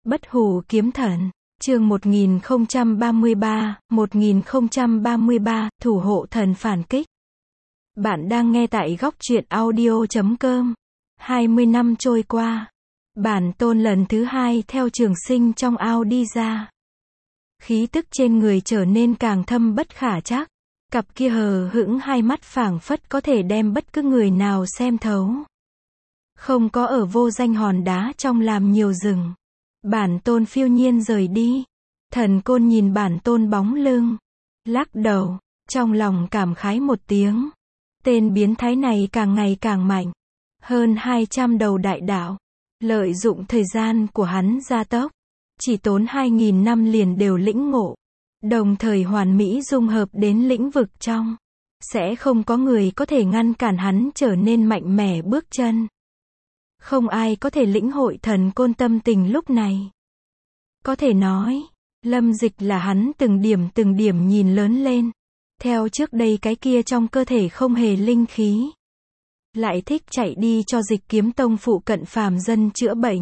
Bất hủ kiếm thần, chương 1033, thủ hộ thần phản kích. Bạn đang nghe tại góc truyện audio.com. 20 năm trôi qua, bản tôn lần thứ 2 theo Trường Sinh trong ao đi ra. Khí tức trên người trở nên càng thâm bất khả trắc. Cặp kia hờ hững hai mắt phảng phất có thể đem bất cứ người nào xem thấu. Không có ở vô danh hòn đá trong làm nhiều rừng. Bản tôn phiêu nhiên rời đi. Thần côn nhìn bản tôn bóng lưng, lắc đầu, trong lòng cảm khái một tiếng. Tên biến thái này càng ngày càng mạnh. Hơn 200 đầu đại đạo. Lợi dụng thời gian của hắn gia tốc. Chỉ tốn 2.000 năm liền đều lĩnh ngộ. Đồng thời hoàn mỹ dung hợp đến lĩnh vực trong. Sẽ không có người có thể ngăn cản hắn trở nên mạnh mẽ bước chân. Không ai có thể lĩnh hội thần côn tâm tình lúc này. Có thể nói, Lâm Dịch là hắn từng điểm nhìn lớn lên. Theo trước đây cái kia trong cơ thể không hề linh khí. Lại thích chạy đi cho Dịch Kiếm Tông phụ cận phàm dân chữa bệnh.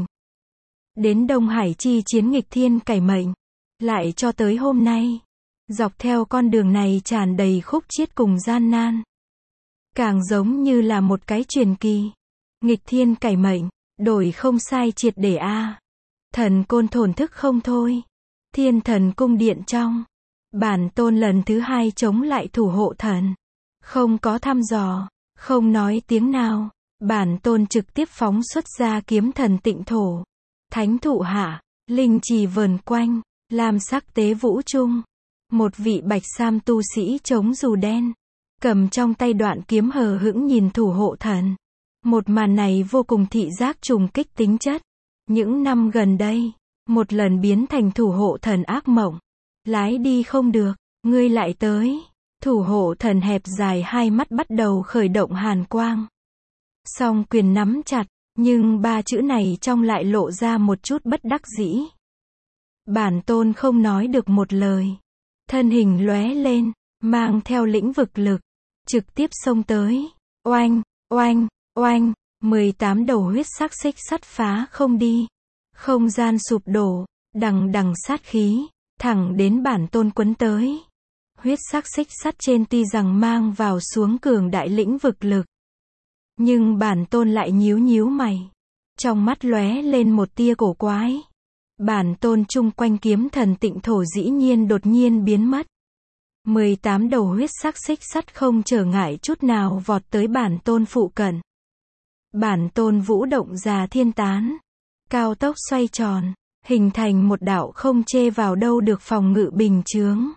Đến Đông Hải chi chiến nghịch thiên cải mệnh. Lại cho tới hôm nay. Dọc theo con đường này tràn đầy khúc chiết cùng gian nan. Càng giống như là một cái truyền kỳ. Nghịch thiên cải mệnh, đổi không sai triệt để a. Thần côn thổn thức không thôi. Thiên Thần cung điện trong. Bản tôn lần thứ 2 chống lại thủ hộ thần. Không có thăm dò, không nói tiếng nào. Bản tôn trực tiếp phóng xuất ra kiếm thần tịnh thổ. Thánh thụ hạ, linh trì vờn quanh, lam sắc tế vũ trung. Một vị bạch sam tu sĩ chống dù đen. Cầm trong tay đoạn kiếm hờ hững nhìn thủ hộ thần. Một màn này vô cùng thị giác trùng kích tính chất. Những năm gần đây, một lần biến thành thủ hộ thần ác mộng. Lái đi không được, ngươi lại tới. Thủ hộ thần hẹp dài hai mắt bắt đầu khởi động hàn quang. Song quyền nắm chặt, nhưng ba chữ này trong lại lộ ra một chút bất đắc dĩ. Bản tôn không nói được một lời. Thân hình lóe lên, mang theo lĩnh vực lực. Trực tiếp xông tới. Oanh, oanh, oanh. 18 đầu huyết sắc xích sắt phá không đi. Không gian sụp đổ, đằng đằng sát khí, thẳng đến bản tôn quấn tới. Huyết sắc xích sắt trên tuy rằng mang vào xuống cường đại lĩnh vực lực. Nhưng bản tôn lại nhíu mày. Trong mắt lóe lên một tia cổ quái. Bản tôn chung quanh kiếm thần tịnh thổ dĩ nhiên đột nhiên biến mất. 18 đầu huyết sắc xích sắt không trở ngại chút nào vọt tới bản tôn phụ cận. Bản tôn vũ động già thiên tán. Cao tốc xoay tròn, hình thành một đạo không chê vào đâu được phòng ngự bình chướng.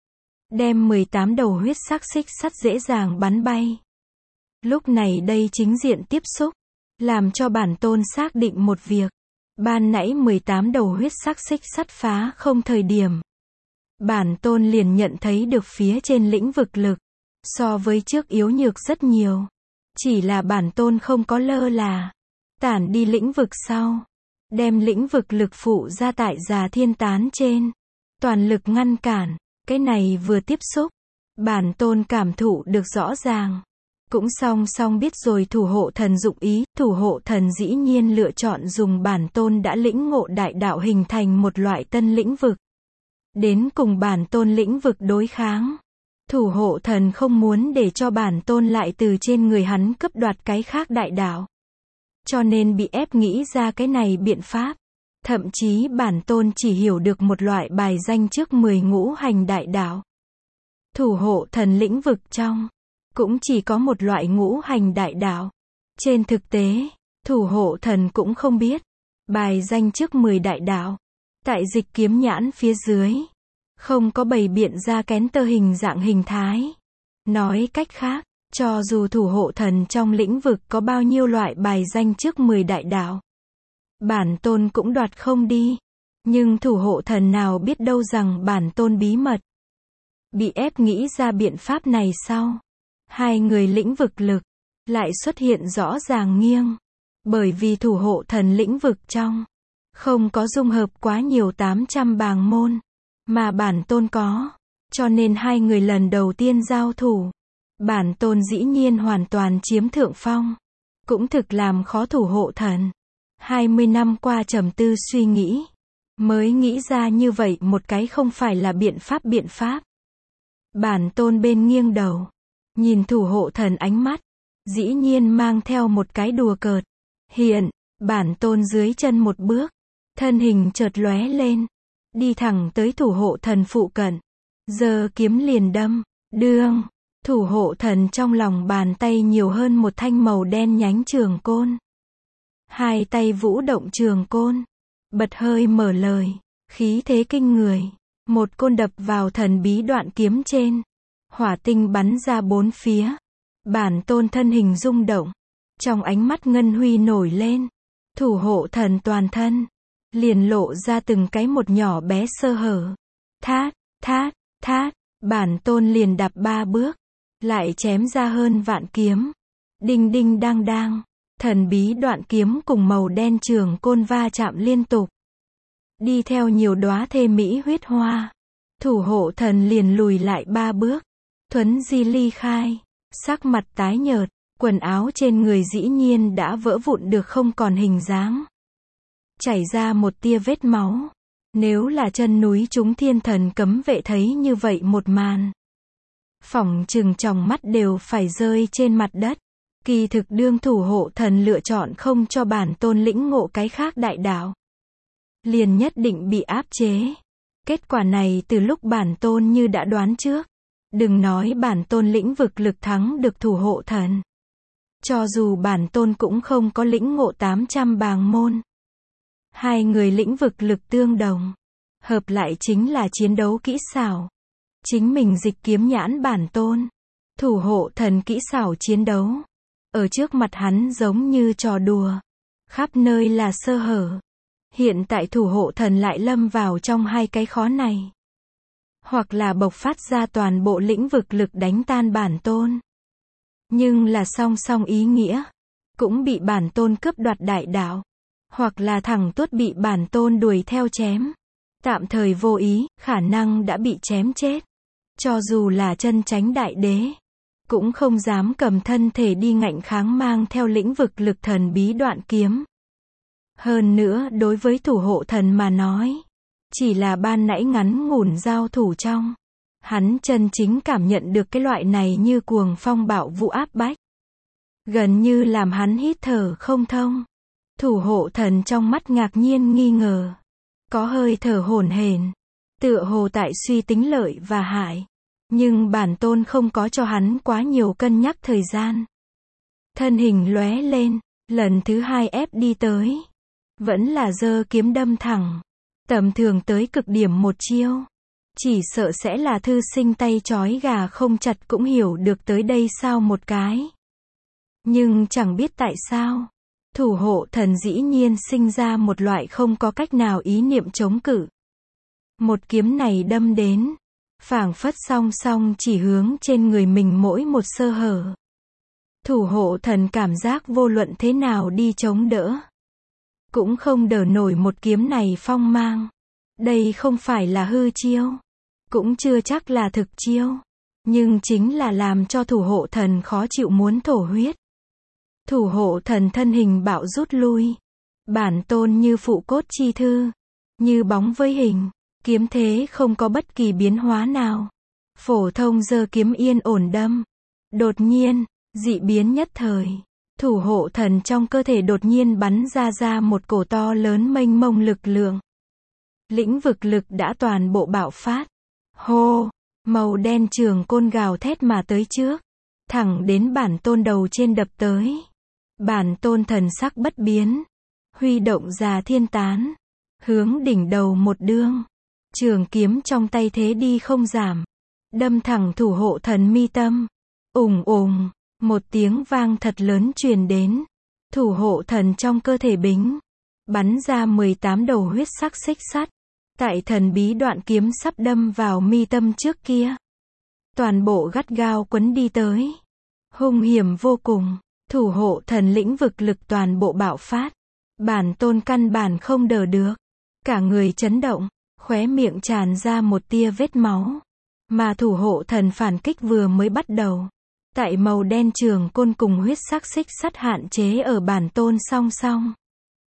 Đem 18 đầu huyết sắc xích sắt dễ dàng bắn bay. Lúc này đây chính diện tiếp xúc, làm cho bản tôn xác định một việc. Ban nãy 18 đầu huyết sắc xích sắt phá không thời điểm. Bản tôn liền nhận thấy được phía trên lĩnh vực lực. So với trước yếu nhược rất nhiều. Chỉ là bản tôn không có lơ là. Tản đi lĩnh vực sau. Đem lĩnh vực lực phụ ra tại già thiên tán trên. Toàn lực ngăn cản. Cái này vừa tiếp xúc. Bản tôn cảm thụ được rõ ràng. Cũng song biết rồi thủ hộ thần dụng ý. Thủ hộ thần dĩ nhiên lựa chọn dùng bản tôn đã lĩnh ngộ đại đạo hình thành một loại tân lĩnh vực. Đến cùng bản tôn lĩnh vực đối kháng. Thủ hộ thần không muốn để cho bản tôn lại từ trên người hắn cướp đoạt cái khác đại đạo. Cho nên bị ép nghĩ ra cái này biện pháp. Thậm chí bản tôn chỉ hiểu được một loại bài danh trước 10 ngũ hành đại đạo. Thủ hộ thần lĩnh vực trong. Cũng chỉ có một loại ngũ hành đại đạo. Trên thực tế, thủ hộ thần cũng không biết. Bài danh trước 10 đại đạo. Tại dịch kiếm nhãn phía dưới. Không có bày biện ra kén tơ hình dạng hình thái. Nói cách khác, cho dù thủ hộ thần trong lĩnh vực có bao nhiêu loại bài danh trước 10 đại đạo. Bản tôn cũng đoạt không đi. Nhưng thủ hộ thần nào biết đâu rằng bản tôn bí mật. Bị ép nghĩ ra biện pháp này sau. Hai người lĩnh vực lực. Lại xuất hiện rõ ràng nghiêng. Bởi vì thủ hộ thần lĩnh vực trong. Không có dung hợp quá nhiều 800 bàng môn. Mà bản tôn có. Cho nên hai người lần đầu tiên giao thủ. Bản tôn dĩ nhiên hoàn toàn chiếm thượng phong. Cũng thực làm khó thủ hộ thần. 20 năm qua trầm tư suy nghĩ. Mới nghĩ ra như vậy một cái không phải là biện pháp. Bản tôn bên nghiêng đầu. Nhìn thủ hộ thần ánh mắt. Dĩ nhiên mang theo một cái đùa cợt. Hiện, bản tôn dưới chân một bước. Thân hình chợt lóe lên. Đi thẳng tới thủ hộ thần phụ cận. Giơ kiếm liền đâm. Đương. Thủ hộ thần trong lòng bàn tay nhiều hơn một thanh màu đen nhánh trường côn. Hai tay vũ động trường côn. Bật hơi mở lời. Khí thế kinh người. Một côn đập vào thần bí đoạn kiếm trên. Hỏa tinh bắn ra bốn phía. Bản tôn thân hình rung động. Trong ánh mắt ngân huy nổi lên. Thủ hộ thần toàn thân. Liền lộ ra từng cái một nhỏ bé sơ hở. Thát. Bản tôn liền đạp 3 bước. Lại chém ra hơn vạn kiếm. Đinh đinh đang đang. Thần bí đoạn kiếm cùng màu đen trường côn va chạm liên tục. Đi theo nhiều đóa thê mỹ huyết hoa. Thủ hộ thần liền lùi lại 3 bước. Thuấn di ly khai. Sắc mặt tái nhợt. Quần áo trên người dĩ nhiên đã vỡ vụn được không còn hình dáng. Chảy ra một tia vết máu. Nếu là chân núi chúng thiên thần cấm vệ thấy như vậy một màn. Phỏng chừng tròng mắt đều phải rơi trên mặt đất. Kỳ thực đương thủ hộ thần lựa chọn không cho bản tôn lĩnh ngộ cái khác đại đạo. Liền nhất định bị áp chế. Kết quả này từ lúc bản tôn như đã đoán trước. Đừng nói bản tôn lĩnh vực lực thắng được thủ hộ thần. Cho dù bản tôn cũng không có lĩnh ngộ 800 bàng môn. Hai người lĩnh vực lực tương đồng. Hợp lại chính là chiến đấu kỹ xảo. Chính mình dịch kiếm nhãn bản tôn. Thủ hộ thần kỹ xảo chiến đấu. Ở trước mặt hắn giống như trò đùa. Khắp nơi là sơ hở. Hiện tại thủ hộ thần lại lâm vào trong hai cái khó này. Hoặc là bộc phát ra toàn bộ lĩnh vực lực đánh tan bản tôn. Nhưng là song song ý nghĩa. Cũng bị bản tôn cướp đoạt đại đạo. Hoặc là thẳng tuốt bị bản tôn đuổi theo chém. Tạm thời vô ý, khả năng đã bị chém chết. Cho dù là chân chánh đại đế. Cũng không dám cầm thân thể đi ngạnh kháng mang theo lĩnh vực lực thần bí đoạn kiếm. Hơn nữa đối với thủ hộ thần mà nói. Chỉ là ban nãy ngắn ngủn giao thủ trong. Hắn chân chính cảm nhận được cái loại này như cuồng phong bạo vũ áp bách. Gần như làm hắn hít thở không thông. Thủ hộ thần trong mắt ngạc nhiên nghi ngờ. Có hơi thở hổn hển. Tựa hồ tại suy tính lợi và hại. Nhưng bản tôn không có cho hắn quá nhiều cân nhắc thời gian. Thân hình lóe lên. Lần thứ 2 ép đi tới. Vẫn là giơ kiếm đâm thẳng. Tầm thường tới cực điểm một chiêu. Chỉ sợ sẽ là thư sinh tay trói gà không chặt cũng hiểu được tới đây sao một cái. Nhưng chẳng biết tại sao. Thủ hộ thần dĩ nhiên sinh ra một loại không có cách nào ý niệm chống cự. Một kiếm này đâm đến. Phảng phất song song chỉ hướng trên người mình mỗi một sơ hở. Thủ hộ thần cảm giác vô luận thế nào đi chống đỡ. Cũng không đỡ nổi một kiếm này phong mang. Đây không phải là hư chiêu. Cũng chưa chắc là thực chiêu. Nhưng chính là làm cho thủ hộ thần khó chịu muốn thổ huyết. Thủ hộ thần thân hình bạo rút lui. Bản tôn như phụ cốt chi thư. Như bóng với hình. Kiếm thế không có bất kỳ biến hóa nào. Phổ thông giơ kiếm yên ổn đâm. Đột nhiên, dị biến nhất thời. Thủ hộ thần trong cơ thể đột nhiên bắn ra một cổ to lớn mênh mông lực lượng. Lĩnh vực lực đã toàn bộ bạo phát. Hô! Màu đen trường côn gào thét mà tới trước. Thẳng đến bản tôn đầu trên đập tới. Bản tôn thần sắc bất biến. Huy động già thiên tán. Hướng đỉnh đầu một đương. Trường kiếm trong tay thế đi không giảm. Đâm thẳng thủ hộ thần mi tâm. Ùng ùng. Một tiếng vang thật lớn truyền đến. Thủ hộ thần trong cơ thể bính. Bắn ra 18 đầu huyết sắc xích sắt. Tại thần bí đoạn kiếm sắp đâm vào mi tâm trước kia. Toàn bộ gắt gao quấn đi tới. Hung hiểm vô cùng. Thủ hộ thần lĩnh vực lực toàn bộ bạo phát. Bản tôn căn bản không đỡ được. Cả người chấn động. Khóe miệng tràn ra một tia vết máu. Mà thủ hộ thần phản kích vừa mới bắt đầu. Tại màu đen trường côn cùng huyết sắc xích sắt hạn chế ở bản tôn song song.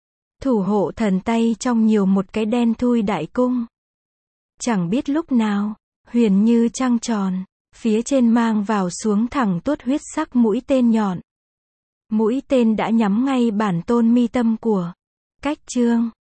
Thủ hộ thần tay trong nhiều một cái đen thui đại cung. Chẳng biết lúc nào, huyền như trăng tròn, phía trên mang vào xuống thẳng tuốt huyết sắc mũi tên nhọn. Mũi tên đã nhắm ngay bản tôn mi tâm của Cách Trương.